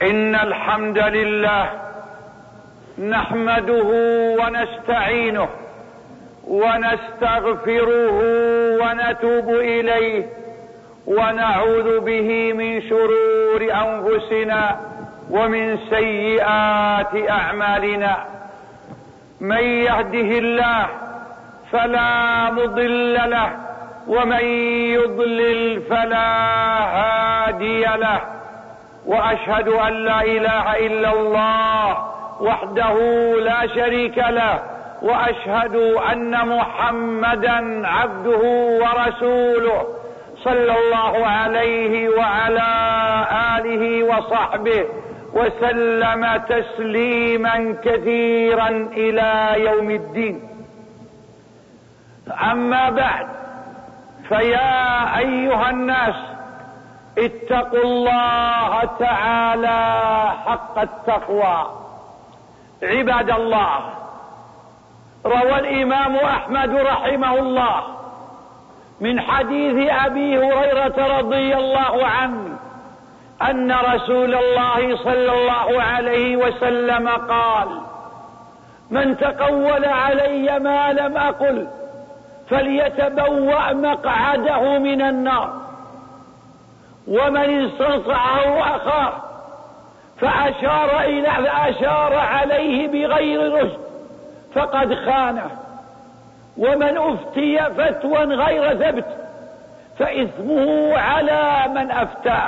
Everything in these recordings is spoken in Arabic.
إن الحمد لله نحمده ونستعينه ونستغفره ونتوب إليه ونعوذ به من شرور أنفسنا ومن سيئات أعمالنا. من يهده الله فلا مضل له ومن يضلل فلا هادي له، وأشهد أن لا إله إلا الله وحده لا شريك له، وأشهد أن محمدا عبده ورسوله صلى الله عليه وعلى آله وصحبه وسلم تسليما كثيرا إلى يوم الدين. أما بعد، فيا أيها الناس اتقوا الله تعالى حق التقوى. عباد الله، روى الإمام أحمد رحمه الله من حديث أبي هريرة رضي الله عنه أن رسول الله صلى الله عليه وسلم قال: من تقول علي ما لم أقل فليتبوأ مقعده من النار، ومن استنصحه أخاه فأشار عليه بغير رشد فقد خانه، ومن أفتي فتوى غير ثبت فإثمه على من أفتاه.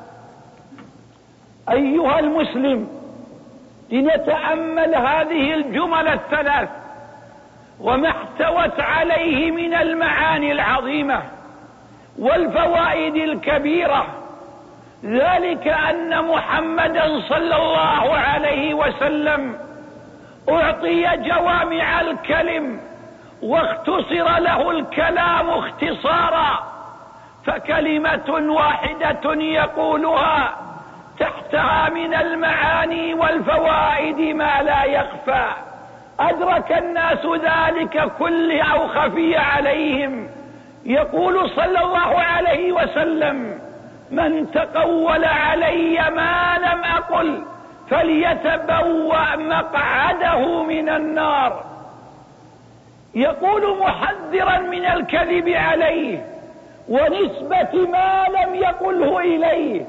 أيها المسلم، لنتأمل هذه الجمل الثلاث وما احتوت عليه من المعاني العظيمة والفوائد الكبيرة. ذلك أن محمدا صلى الله عليه وسلم أعطي جوامع الكلم واختصر له الكلام اختصارا، فكلمة واحدة يقولها تحتها من المعاني والفوائد ما لا يخفى. أدرك الناس ذلك كله أو خفي عليهم. يقول صلى الله عليه وسلم: من تقول علي ما لم أقل فليتبوأ مقعده من النار. يقول محذرا من الكذب عليه ونسبة ما لم يقله إليه،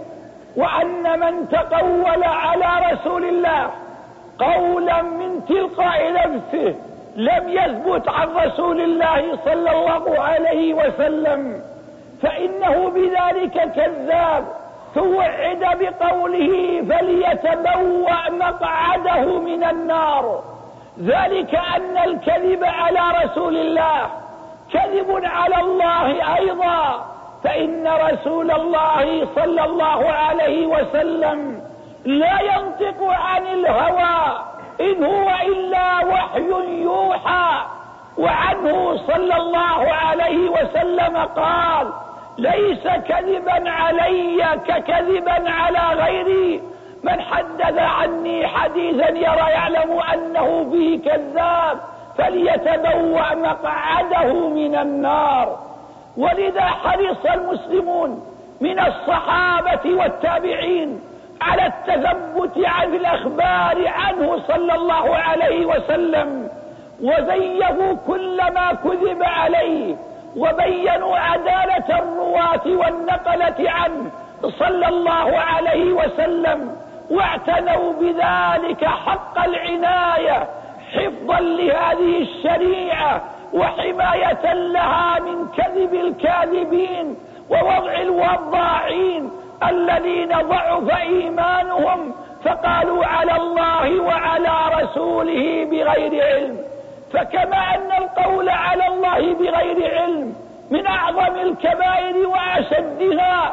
وأن من تقول على رسول الله قولا من تلقاء نفسه لم يثبت عن رسول الله صلى الله عليه وسلم فإنه بذلك كذاب. توعد بقوله فليتبوأ مقعده من النار. ذلك أن الكذب على رسول الله كذب على الله أيضا، فإن رسول الله صلى الله عليه وسلم لا ينطق عن الهوى، إن هو إلا وحي يوحى. وعنه صلى الله عليه وسلم قال: ليس كذبا علي ككذبا على غيري، من حدث عني حديثا يعلم أنه فيه كذاب فليتبوأ مقعده من النار. ولذا حرص المسلمون من الصحابة والتابعين على التثبت عن الأخبار عنه صلى الله عليه وسلم، وزيفوا كل ما كذب عليه، وبينوا عدالة الرواة والنقلة عنه صلى الله عليه وسلم، واعتنوا بذلك حق العناية حفظا لهذه الشريعة وحماية لها من كذب الكاذبين ووضع الوضاعين الذين ضعف إيمانهم فقالوا على الله وعلى رسوله بغير علم. فكما أن القول على الله بغير علم من أعظم الكبائر وأشدها،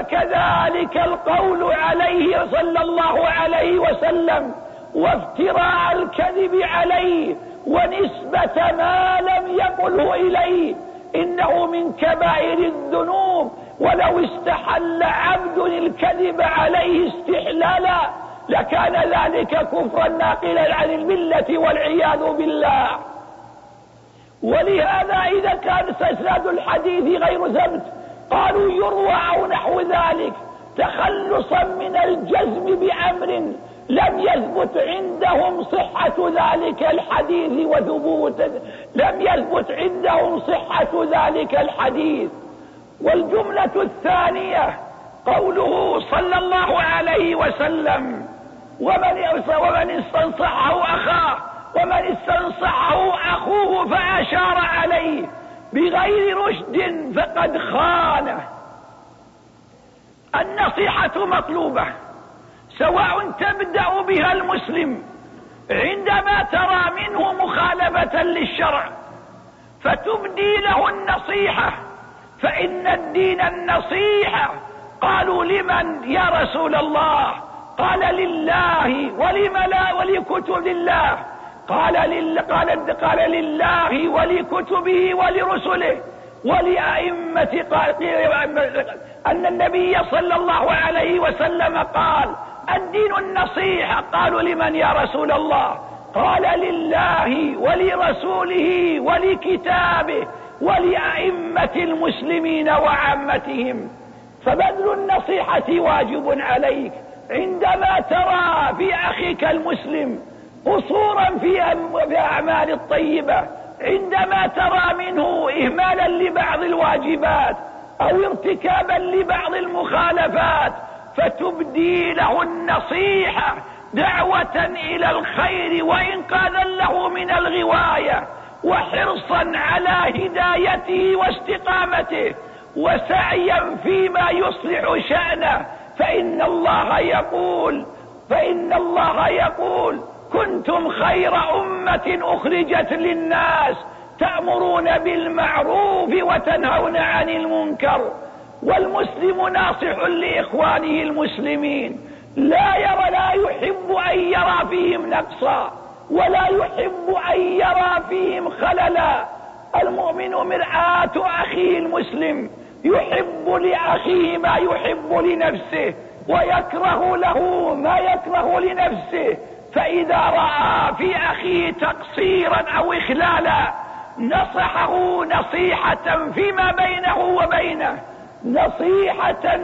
فكذلك القول عليه صلى الله عليه وسلم وافتراء الكذب عليه ونسبة ما لم يقله إليه إنه من كبائر الذنوب. ولو استحل عبد الكذب عليه استحلالا لكان ذلك كفرا ناقلا عن الملة والعياذ بالله. ولهذا إذا كان استسناد الحديث غير ثبت قالوا يروى أو نحو ذلك، تخلصا من الجزم بأمر لم يثبت عندهم صحة ذلك الحديث لم يثبت عندهم صحة ذلك الحديث. والجملة الثانية قوله صلى الله عليه وسلم: ومن استنصحه أخوه فأشار عليه بغير رشد فقد خانه. النصيحة مطلوبة، سواء تبدأ بها المسلم عندما ترى منه مخالفة للشرع فتبدي له النصيحة، فإن الدين النصيحة. قالوا: لمن يا رسول الله؟ قال: لله. ولم لا؟ ولكتب الله. قال لله ولكتبه ولرسله ولأئمة. أن النبي صلى الله عليه وسلم قال: الدين النصيحة. قالوا: لمن يا رسول الله؟ قال: لله ولرسوله ولكتابه ولأئمة المسلمين وعامتهم. فبذل النصيحة واجب عليك عندما ترى في أخيك المسلم قصورا في أعمال الطيبة، عندما ترى منه إهمالا لبعض الواجبات أو ارتكابا لبعض المخالفات، فتبدي له النصيحة دعوة إلى الخير وإنقاذا له من الغواية، وحرصا على هدايته واستقامته، وسعيا فيما يصلح شأنه. فإن الله يقول: كنتم خير أمة أخرجت للناس تأمرون بالمعروف وتنهون عن المنكر. والمسلم ناصح لإخوانه المسلمين، لا يحب أن يرى فيهم نقصا ولا يحب أن يرى فيهم خللا. المؤمن مرآة أخيه المسلم، يحب لأخيه ما يحب لنفسه ويكره له ما يكره لنفسه. فإذا رأى في أخيه تقصيرا أو إخلالا نصحه نصيحة فيما بينه وبينه، نصيحة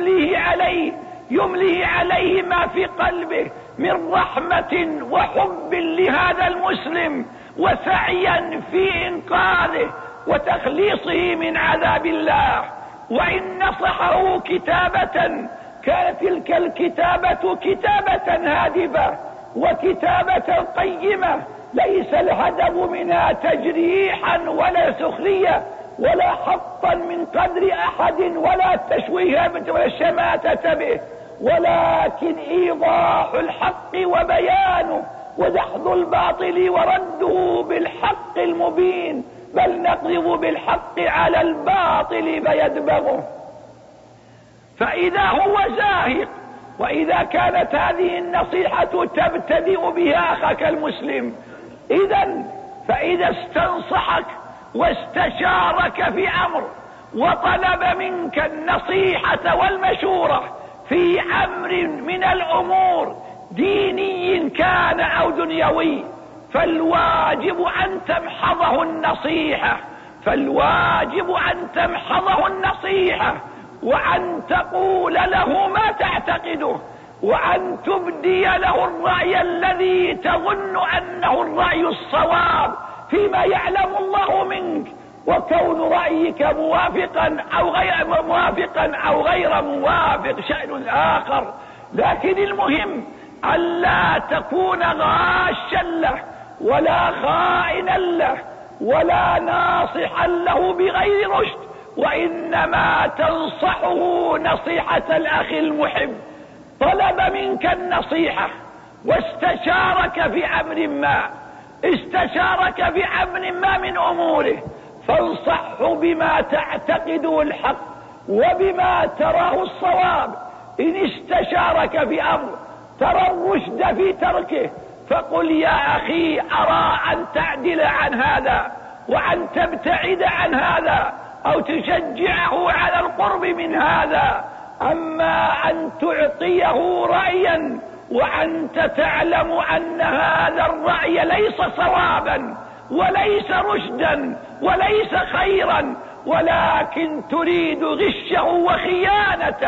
يمليه عليه ما في قلبه من رحمة وحب لهذا المسلم، وسعيا في إنقاذه وتخليصه من عذاب الله. وإن نصحه كتابة كانت تلك الكتابة كتابة هادفة وكتابة قيمة، ليس الهدف منها تجريحا ولا سخرية ولا حطا من قدر أحد ولا تشويه ولا الشماتة به، ولكن إيضاح الحق وبيانه ودحض الباطل ورده بالحق المبين، بل نقذف بالحق على الباطل فيدبغه. فإذا هو زاهق، وإذا كانت هذه النصيحة تبتدئ بها أخاك المسلم، فإذا استنصحك واستشارك في أمر وطلب منك النصيحة والمشورة في أمر من الأمور ديني كان أو دنيوي، فالواجب أن تمحضه النصيحة وأن تقول له ما تعتقده، وأن تبدي له الرأي الذي تظن أنه الرأي الصواب فيما يعلم الله منك، وكون رأيك موافقا أو غير موافق شأن آخر. لكن المهم ألا تكون غاشا له ولا خائنا له ولا ناصحا له بغير رشد، وإنما تنصحه نصيحة الأخ المحب. طلب منك النصيحة واستشارك في أمر ما من أموره، فانصحه بما تعتقده الحق وبما تراه الصواب. إن استشارك في أمر ترى الرشد في تركه، فقل: يا أخي، أرى أن تعدل عن هذا وأن تبتعد عن هذا أو تشجعه على القرب من هذا. أما أن تعطيه رأيا وأنت تعلم أن هذا الرأي ليس صوابا وليس رشدا وليس خيرا، ولكن تريد غشه وخيانته،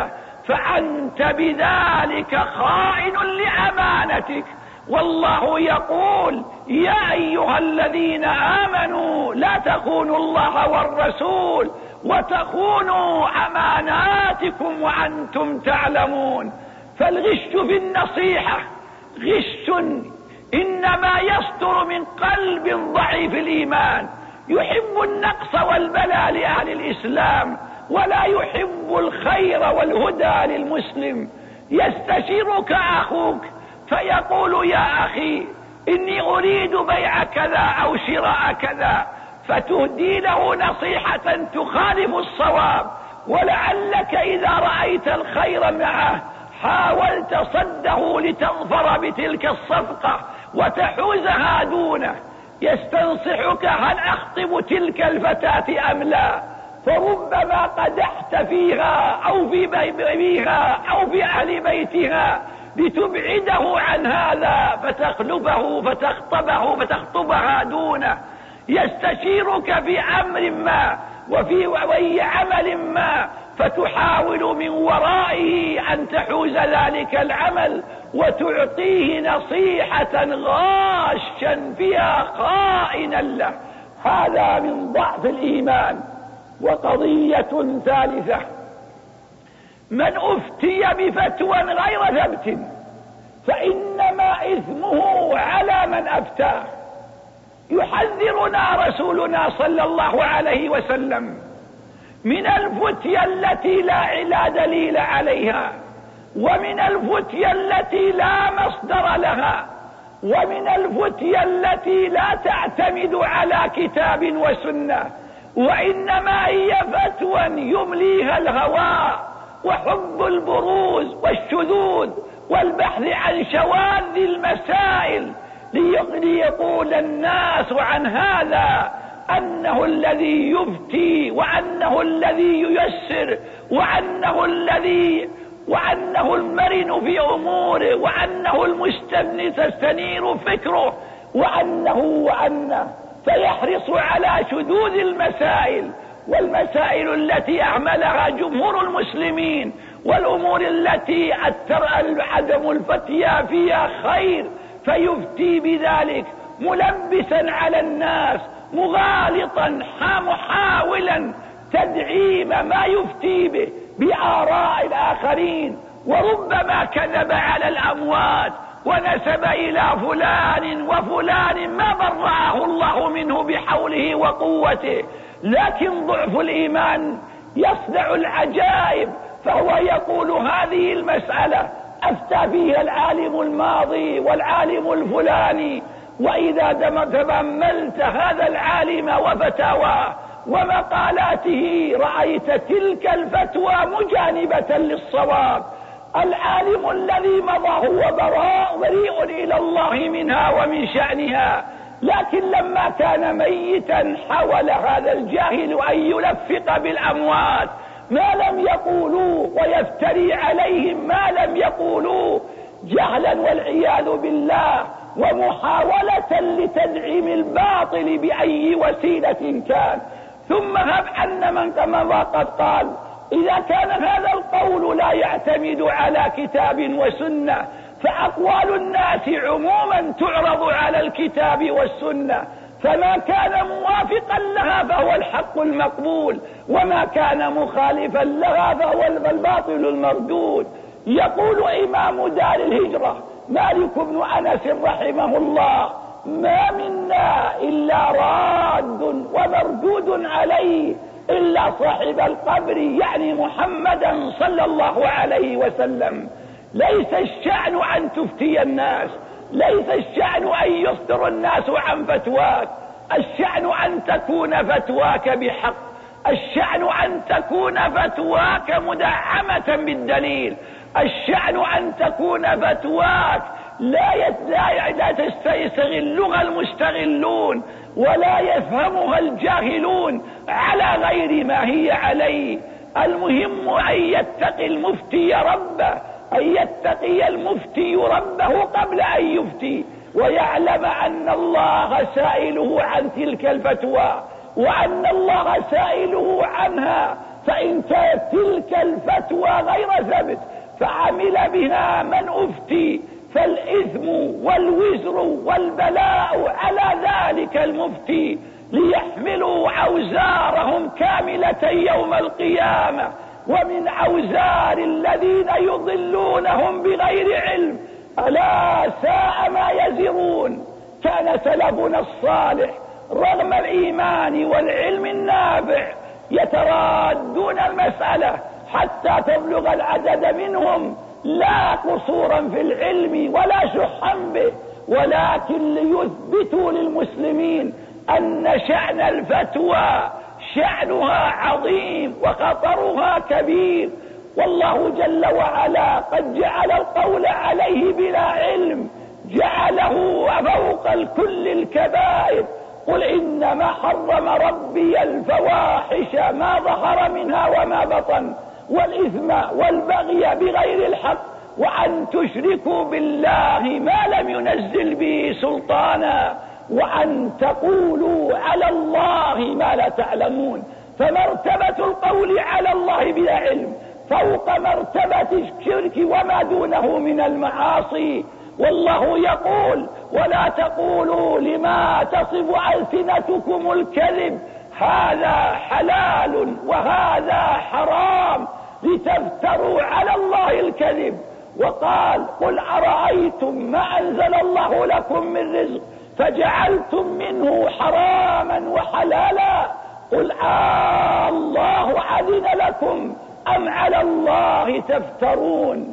فأنت بذلك خائن لأمانتك. والله يقول: يا أيها الذين آمنوا لا تخونوا الله والرسول وتخونوا أماناتكم وأنتم تعلمون. فالغش في النصيحة غش إنما يصدر من قلب ضعيف الإيمان، يحب النقص والبلاء لأهل الإسلام ولا يحب الخير والهدى للمسلم. يستشيرك أخوك فيقول: يا أخي إني أريد بيع كذا أو شراء كذا، فتهدي له نصيحة تخالف الصواب، ولعلك إذا رأيت الخير معه حاولت صده لتظفر بتلك الصفقة وتحوزها دونه. يستنصحك: هل أخطب تلك الفتاة أم لا؟ فربما قدحت فيها أو في بيها أو في أهل بيتها لتبعده عن هذا، فتخلفه فتخطبها دونه. يستشيرك في أمر ما وفي عمل ما، فتحاول من ورائه أن تحوز ذلك العمل وتعطيه نصيحة غاشا فيها خائنا له. هذا من ضعف الإيمان. وقضية ثالثة: من أفتي بفتوى غير ثبت فإنما إثمه على من أفتاه. يحذرنا رسولنا صلى الله عليه وسلم من الفتية التي لا دليل عليها، ومن الفتية التي لا مصدر لها، ومن الفتية التي لا تعتمد على كتاب وسنة، وإنما هي فتوى يمليها الهوى وحب البروز والشذوذ والبحث عن شواذ المسائل، ليقول الناس عن هذا أنه الذي يفتي، وأنه الذي ييسر، وأنه المرن في أموره، وأنه تستنير فكره، وأنه فيحرص على شذوذ المسائل، والمسائل التي أعملها جمهور المسلمين، والأمور التي عدم الفتيا فيها خير، فيفتي بذلك ملبسا على الناس، مغالطا محاولا تدعيم ما يفتي به بآراء الآخرين، وربما كذب على الأموات ونسب إلى فلان وفلان ما برأه الله منه بحوله وقوته. لكن ضعف الإيمان يصنع العجائب، فهو يقول: هذه المسألة أفتى فيها العالم الماضي والعالم الفلاني، وإذا تأملت هذا العالم وفتاواه ومقالاته رأيت تلك الفتوى مجانبة للصواب. العالم الذي مضى هو بريء إلى الله منها ومن شأنها، لكن لما كان ميتا حاول هذا الجاهل أن يلفق بالأموات ما لم يقولوا، ويفتري عليهم ما لم يقولوا، جهلا والعياذ بالله، ومحاولة لتدعيم الباطل بأي وسيلة كان. ثم هب أن من كما قد قال: إذا كان هذا القول لا يعتمد على كتاب وسنة، فأقوال الناس عموما تعرض على الكتاب والسنة، فما كان موافقا لها فهو الحق المقبول، وما كان مخالفا لها فهو الباطل المردود. يقول إمام دار الهجرة مالك بن أنس رحمه الله: ما منا إلا راد ومردود عليه إلا صاحب القبر، يعني محمدا صلى الله عليه وسلم. ليس الشأن أن تفتي الناس، ليس الشأن أن يصدر الناس عن فتواك، الشأن أن تكون فتواك بحق، الشأن أن تكون فتواك مدعمة بالدليل، الشأن أن تكون فتواك لا يستغلها المستغلون ولا يفهمها الجاهلون على غير ما هي عليه. المهم أن يتقي المفتي ربه، أن يتقي المفتي ربه قبل أن يفتي، ويعلم أن الله سائله عن تلك الفتوى، وأن الله سائله عنها فإن كانت تلك الفتوى غير ثبت فعمل بها من أفتي فالإثم والوزر والبلاء على ذلك المفتي، ليحملوا أوزارهم كاملة يوم القيامة، ومن أوزار الذين يضلونهم بغير علم. ألا ساء ما يزرون. كان سلفنا الصالح رغم الإيمان والعلم النافع يترادون المسألة حتى تبلغ العدد منهم لا قصورا في العلم ولا شحا به، ولكن ليثبتوا للمسلمين أن شأن الفتوى شأنها عظيم وخطرها كبير، والله جل وعلا قد جعل القول عليه بلا علم جعله فوق الكل الكبائر. قل إنما حرم ربي الفواحش ما ظهر منها وما بطن والإثم والبغي بغير الحق وأن تشركوا بالله ما لم ينزل به سلطانا وأن تقولوا على الله ما لا تعلمون. فمرتبة القول على الله بلا علم فوق مرتبة الشرك وما دونه من المعاصي. والله يقول ولا تقولوا لما تصف ألسنتكم الكذب هذا حلال وهذا حرام لتفتروا على الله الكذب. وقال قل أرأيتم ما أنزل الله لكم من رزق فجعلتم منه حراما وحلالا قل الله أذن لكم أم على الله تفترون.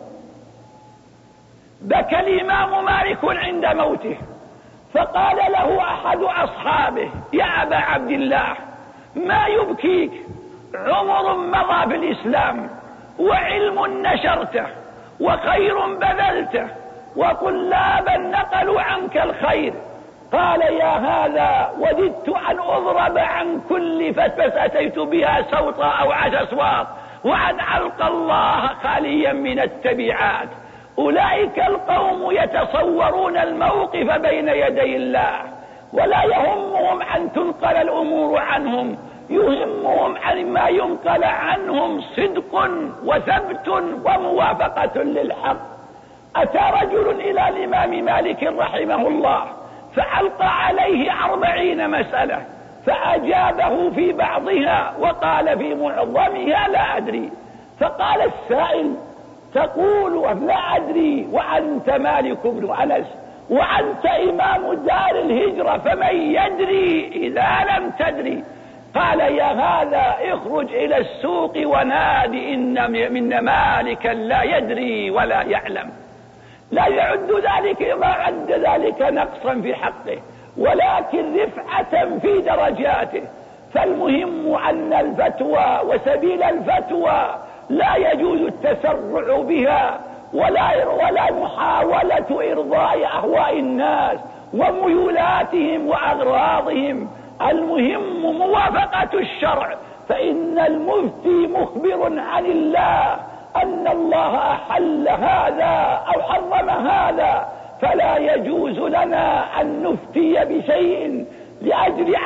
بكى الإمام مالك عند موته فقال له أحد أصحابه يا أبا عبد الله ما يبكيك؟ عمر مضى في الإسلام وعلم نشرته وخير بذلته وطلابا نقلوا عنك الخير. قال يا هذا وددت أن أضرب عن كل فتوى أتيت بها سوطا أو 10 أصوات وأن ألقى الله خاليا من التبعات. أولئك القوم يتصورون الموقف بين يدي الله ولا يهمهم أن تنقل الأمور عنهم، يهمهم أن ما ينقل عنهم صدق وثبت وموافقة للحق. أتى رجل إلى الإمام مالك رحمه الله فألقى عليه 40 مسألة فأجابه في بعضها وقال في معظمها لا أدري. فقال السائل تقول لا أدري وأنت مالك بن أنس وأنت إمام دار الهجرة فمن يدري إذا لم تدري؟ قال يا هذا اخرج إلى السوق ونادي إن من مالكا لا يدري ولا يعلم. لا يعد ذلك ما عد ذلك نقصا في حقه ولكن رفعة في درجاته. فالمهم أن الفتوى وسبيل الفتوى لا يجوز التسرع بها ولا محاولة إرضاء أهواء الناس وميولاتهم وأغراضهم. المهم موافقة الشرع، فإن المفتي مخبر عن الله أن الله أحل هذا أو حرم هذا، فلا يجوز لنا أن نفتي بشيء لأجل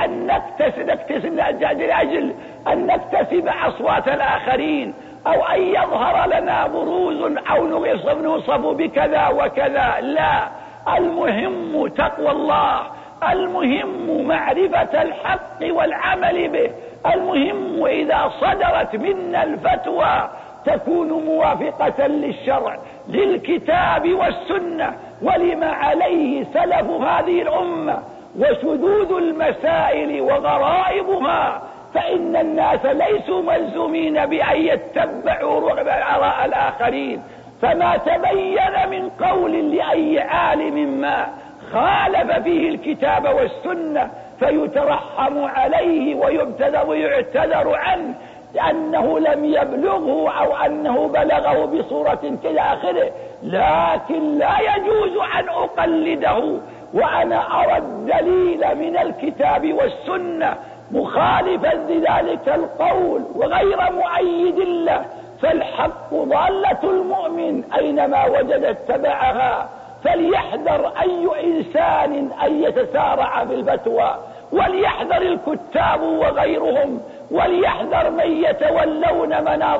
أن نكتسب أصوات الآخرين أو أن يظهر لنا بروز أو نوصف بكذا وكذا. لا، المهم تقوى الله، المهم معرفة الحق والعمل به، المهم إذا صدرت منا الفتوى تكون موافقة للشرع للكتاب والسنة ولما عليه سلف هذه الأمة وشذوذ المسائل وغرائبها. فإن الناس ليسوا ملزومين بأن يتبعوا آراء الآخرين، فما تبين من قول لأي عالم ما خالف فيه الكتاب والسنة فيترحم عليه ويعتذر عنه لأنه لم يبلغه أو أنه بلغه بصورة كذا آخره، لكن لا يجوز أن أقلده وأنا أرى الدليل من الكتاب والسنة مخالفا لذلك القول وغير مؤيد له. فالحق ضالة المؤمن أينما وجد اتبعها، فليحذر أي إنسان أن يتسارع بالفتوى وليحذر الكتاب وغيرهم، وليحذر من يتولون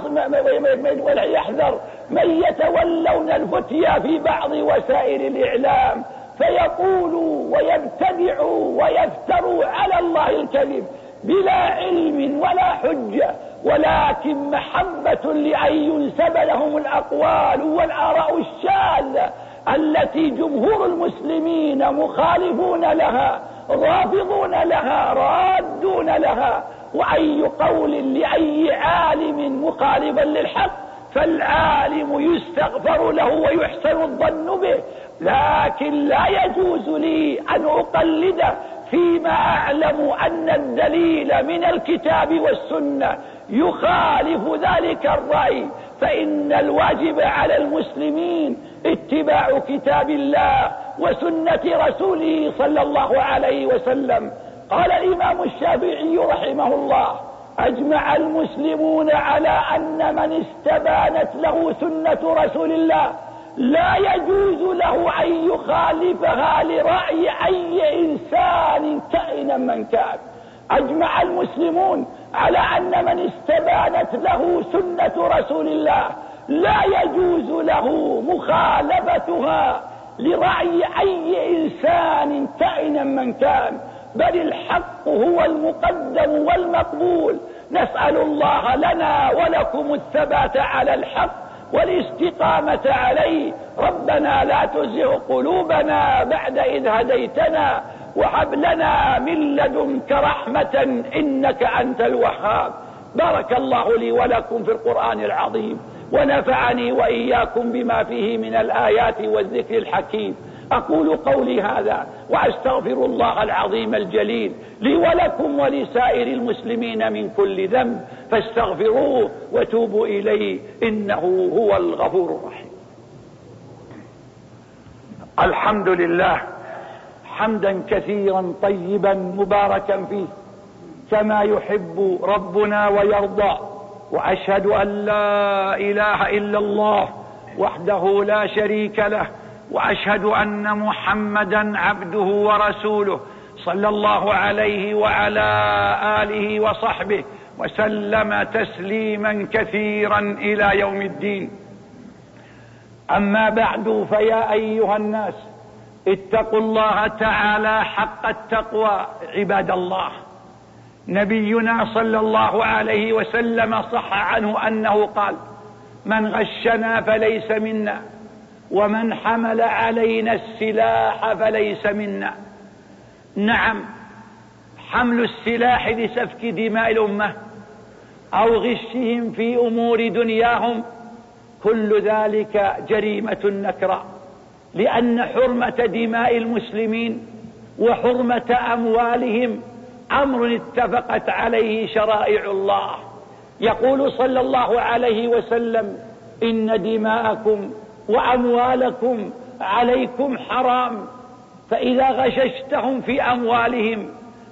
وليحذر من يتولون الفتيا في بعض وسائل الإعلام فيقولوا ويبتدعوا ويفتروا على الله الكذب بلا علم ولا حجة، ولكن محبة لأن ينسب لهم الأقوال والآراء الشاذة التي جمهور المسلمين مخالفون لها، رافضون لها، رادون لها. وأي قول لأي عالم مخالفا للحق فالعالم يستغفر له ويحسن الظن به، لكن لا يجوز لي أن أقلده فيما أعلم أن الدليل من الكتاب والسنة يخالف ذلك الرأي، فإن الواجب على المسلمين اتباع كتاب الله وسنة رسوله صلى الله عليه وسلم. قال الإمام الشافعي رحمه الله: أجمع المسلمون على أن من استبانت له سنة رسول الله لا يجوز له أن يخالفها لرأي أي إنسان كائنا من كان. أجمع المسلمون على أن من استبانت له سنة رسول الله لا يجوز له مخالفتها لرأي أي إنسان كائنا من كان، بل الحق هو المقدم والمقبول. نسأل الله لنا ولكم الثبات على الحق والاستقامة عليه. ربنا لا تزغ قلوبنا بعد إذ هديتنا وهب لنا من لدنك رحمة إنك أنت الوهاب. بارك الله لي ولكم في القرآن العظيم، ونفعني وإياكم بما فيه من الآيات والذكر الحكيم. أقول قولي هذا وأستغفر الله العظيم الجليل لي ولكم ولسائر المسلمين من كل ذنب، فاستغفروه وتوبوا إليه إنه هو الغفور الرحيم. الحمد لله حمدا كثيرا طيبا مباركا فيه كما يحب ربنا ويرضى، وأشهد أن لا إله إلا الله وحده لا شريك له، وأشهد أن محمدا عبده ورسوله صلى الله عليه وعلى آله وصحبه وسلم تسليما كثيرا إلى يوم الدين. أما بعد، فيا أيها الناس اتقوا الله تعالى حق التقوى عباد الله. نبينا صلى الله عليه وسلم صح عنه أنه قال: من غشنا فليس منا، ومن حمل علينا السلاح فليس منا. نعم، حمل السلاح لسفك دماء الأمة أو غشهم في أمور دنياهم كل ذلك جريمة نكراء، لأن حرمة دماء المسلمين وحرمة أموالهم أمر اتفقت عليه شرائع الله. يقول صلى الله عليه وسلم: إن دماءكم وأموالكم عليكم حرام، فإذا غششتهم في أموالهم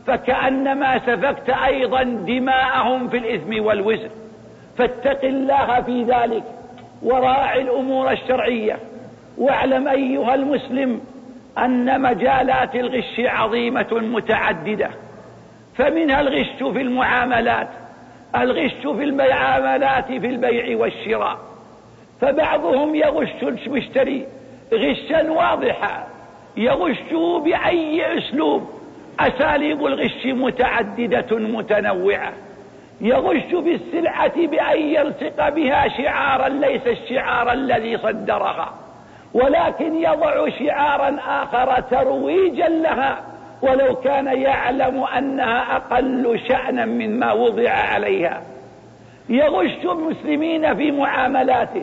فكأنما سفكت أيضا دماءهم في الإثم والوزر. فاتق الله في ذلك وراعي الأمور الشرعية، واعلم أيها المسلم أن مجالات الغش عظيمة متعددة، فمنها الغش في المعاملات، الغش في المعاملات في البيع والشراء، فبعضهم يغش المشتري غشا واضحا، يغشه بأي أسلوب. أساليب الغش متعددة متنوعة. يغش بالسلعة بأن يلصق بها شعارا ليس الشعار الذي صدرها، ولكن يضع شعارا آخر ترويجا لها، ولو كان يعلم أنها أقل شأنا مما وضع عليها. يغش المسلمين في معاملاته،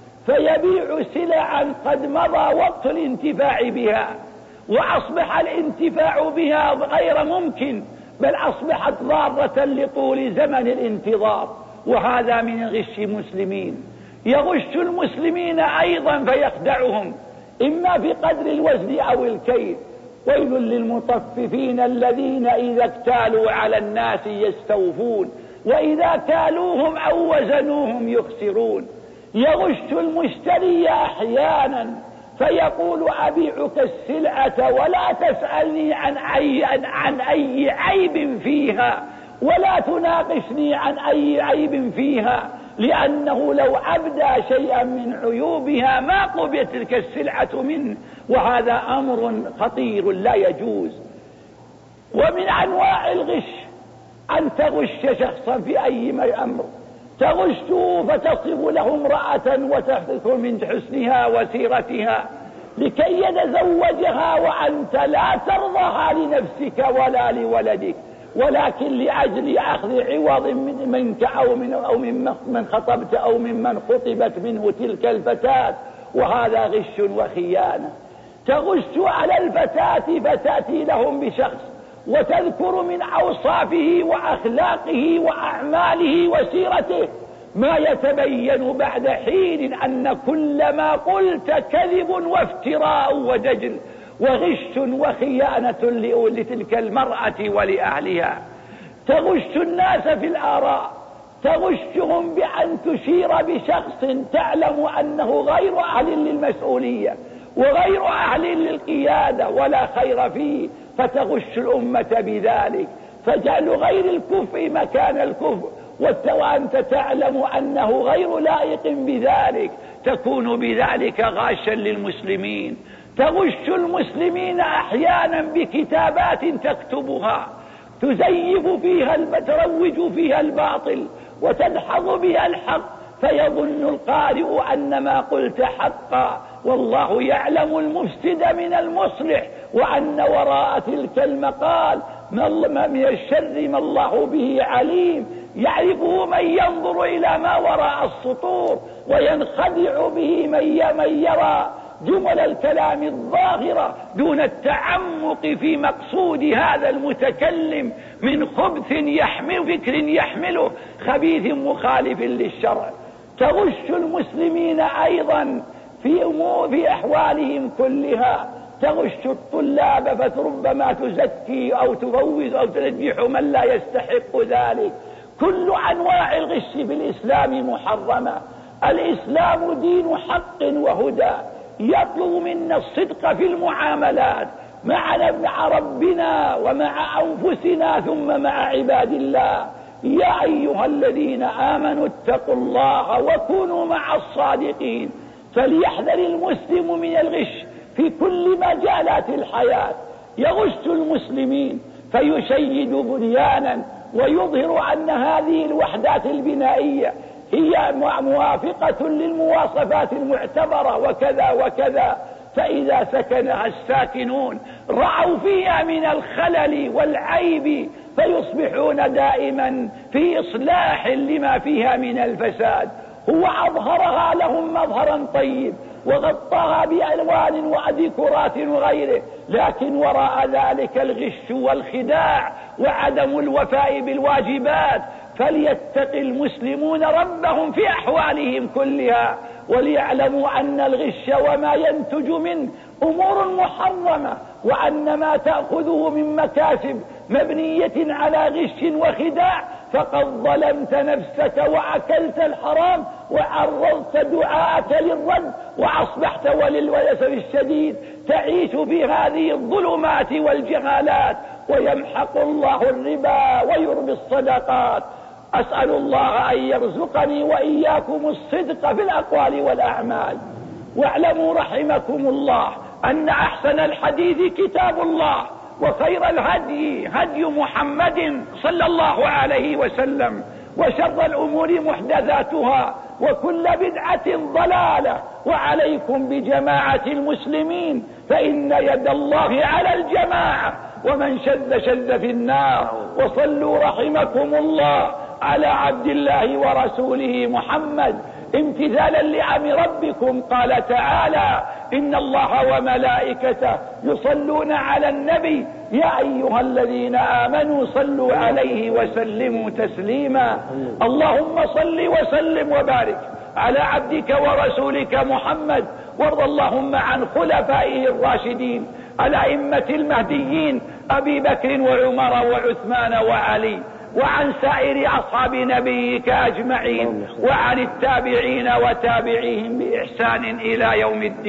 فيبيع سلعا قد مضى وقت الانتفاع بها، وأصبح الانتفاع بها غير ممكن، بل أصبحت ضارة لطول زمن الانتظار، وهذا من غش المسلمين. يغش المسلمين أيضا فيخدعهم إما في قدر الوزن أو الكيل. ويل للمطففين الذين إذا اكتالوا على الناس يستوفون وإذا كالوهم أو وزنوهم يخسرون. يغش المشتري أحيانا فيقول أبيعك السلعة ولا تسألني عن أي عيب فيها، ولا تناقشني عن أي عيب فيها، لأنه لو أبدى شيئا من عيوبها ما قبلت تلك السلعة منه، وهذا أمر خطير لا يجوز. ومن أنواع الغش أن تغش شخصا في أي أمر، تغشه فتصف له امرأة وتحدث من حسنها وسيرتها لكي يتزوجها وأنت لا ترضاها لنفسك ولا لولدك، ولكن لأجل أخذ عوض منك أو من خطبت أو ممن خطبت منه تلك الفتاة، وهذا غش وخيانة. تغش على الفتاة فتأتي لهم بشخص وتذكر من أوصافه وأخلاقه وأعماله وسيرته ما يتبين بعد حين أن كل ما قلت كذب وافتراء ودجل وغش وخيانة لتلك المرأة ولأهلها. تغش الناس في الآراء، تغشهم بأن تشير بشخص تعلم أنه غير أهل للمسؤولية وغير أهل للقيادة ولا خير فيه، فتغش الأمة بذلك، فجعل غير الكفء مكان الكفء وأنت تعلم أنه غير لائق بذلك، تكون بذلك غاشا للمسلمين. تغش المسلمين أحيانا بكتابات تكتبها تزيف فيها تروج فيها الباطل وتدحض بها الحق، فيظن القارئ أن ما قلت حقا، والله يعلم المفسد من المصلح، وأن وراء تلك المقال من الشر ما الله به عليم، يعرفه من ينظر إلى ما وراء السطور، وينخدع به من يرى جمل الكلام الظاهرة دون التعمق في مقصود هذا المتكلم من خبث فكر يحمله خبيث مخالف للشرع. تغش المسلمين أيضا في أحوالهم كلها، تغش الطلاب فربما تزكي أو تفوز أو تنجح من لا يستحق ذلك. كل أنواع الغش في الإسلام محرمة. الإسلام دين حق وهدى، يطلب منا الصدق في المعاملات مع ربنا ومع أنفسنا ثم مع عباد الله. يا أيها الذين آمنوا اتقوا الله وكونوا مع الصادقين. فليحذر المسلم من الغش في كل مجالات الحياة. يغش المسلمين فيشيد بنيانا ويظهر أن هذه الوحدات البنائية هي موافقة للمواصفات المعتبرة وكذا وكذا، فإذا سكنها الساكنون رأوا فيها من الخلل والعيب فيصبحون دائما في إصلاح لما فيها من الفساد. هو أظهرها لهم مظهرا طيب وغطاها بألوان وديكورات وغيره، لكن وراء ذلك الغش والخداع وعدم الوفاء بالواجبات. فليتق المسلمون ربهم في أحوالهم كلها، وليعلموا أن الغش وما ينتج منه أمور محرمة، وأن ما تأخذه من مكاسب مبنية على غش وخداع فقد ظلمت نفسك وأكلت الحرام وعرضت دعاءك للرد، وأصبحت وللأسف الشديد تعيش في هذه الظلمات والجهالات، ويمحق الله الربا ويربي الصدقات. أسأل الله أن يرزقني وإياكم الصدق في الأقوال والأعمال. واعلموا رحمكم الله أن أحسن الحديث كتاب الله، وخير الهدي هدي محمد صلى الله عليه وسلم، وشر الأمور محدثاتها، وكل بدعة ضلالة. وعليكم بجماعة المسلمين فإن يد الله على الجماعة، ومن شذ في النار. وصلوا رحمكم الله على عبد الله ورسوله محمد امتثالا لأمر ربكم. قال تعالى: إن الله وملائكته يصلون على النبي يا أيها الذين آمنوا صلوا عليه وسلموا تسليما. اللهم صل وسلم وبارك على عبدك ورسولك محمد، وارض اللهم عن خلفائه الراشدين الأئمة المهديين أبي بكر وعمر وعثمان وعلي، وعن سائر أصحاب نبيك أجمعين، وعن التابعين وتابعيهم بإحسان إلى يوم الدين.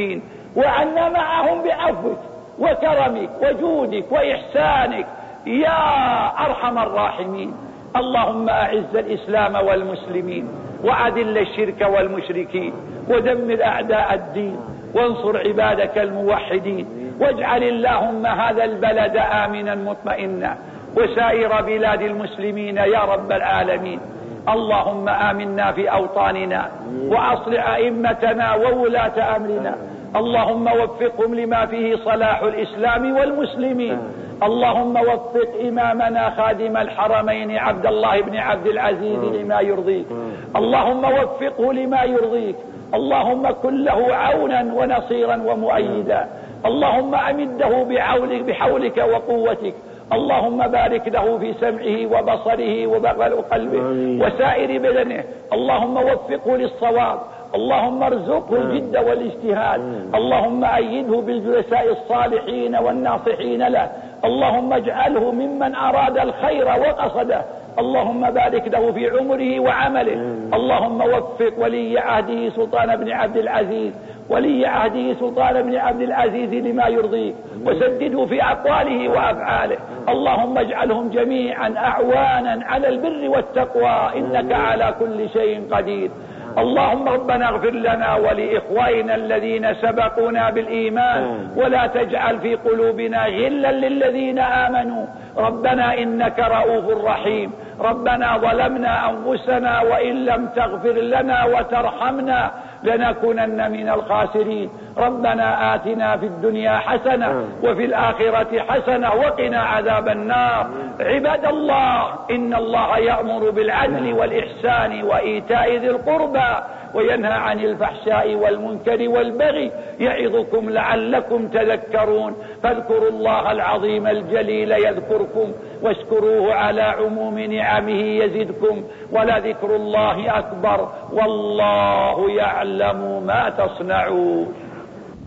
وعنا معهم بعفوك وكرمك وجودك وإحسانك يا أرحم الراحمين. اللهم أعز الإسلام والمسلمين وأذل الشرك والمشركين ودمر أعداء الدين وانصر عبادك الموحدين، واجعل اللهم هذا البلد آمنا مطمئنا وسائر بلاد المسلمين يا رب العالمين. اللهم آمنا في أوطاننا وأصلح أئمتنا وولاة أمرنا، اللهم وفقهم لما فيه صلاح الإسلام والمسلمين. اللهم وفق إمامنا خادم الحرمين عبد الله بن عبد العزيز لما يرضيك، اللهم وفقه لما يرضيك، اللهم كن له عونا ونصيرا ومؤيدا، اللهم أمده بحولك وقوتك، اللهم بارك له في سمعه وبصره وقلبه وسائر بدنه، اللهم وفقه للصواب، اللهم ارزقه الجد والاجتهاد، اللهم أيده بالجلساء الصالحين والناصحين له، اللهم اجعله ممن أراد الخير وقصده، اللهم بارك له في عمره وعمله، اللهم وفق ولي عهده سلطان بن عبد العزيز، ولي عهده سلطان بن عبد العزيز لما يرضيك، وسدده في أقواله وأفعاله، اللهم اجعلهم جميعا أعوانا على البر والتقوى إنك على كل شيء قدير. اللهم ربنا اغفر لنا ولإخواننا الذين سبقونا بالإيمان ولا تجعل في قلوبنا غلا للذين آمنوا، ربنا إنك رؤوف رحيم. ربنا ظلمنا أنفسنا وإن لم تغفر لنا وترحمنا لنكونن من الخاسرين، ربنا آتنا في الدنيا حسنة وفي الآخرة حسنة وقنا عذاب النار. عباد الله، إن الله يأمر بالعدل والإحسان وإيتاء ذي القربى وينهى عن الفحشاء والمنكر والبغي يعظكم لعلكم تذكرون، فاذكروا الله العظيم الجليل يذكركم واشكروه على عموم نعمه يزدكم، ولذكر الله أكبر والله يعلم ما تصنعون.